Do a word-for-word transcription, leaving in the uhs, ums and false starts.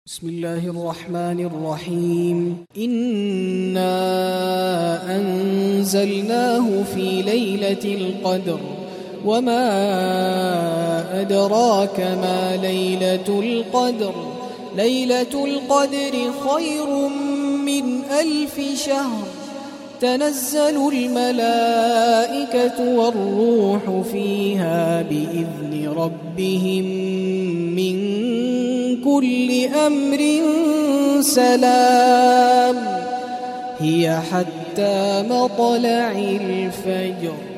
بسم الله الرحمن الرحيم إنا أنزلناه في ليلة القدر وما أدراك ما ليلة القدر ليلة القدر خير من ألف شهر تنزل الملائكة والروح فيها بإذن ربهم من كل أمر سلام هي حتى مطلع الفجر.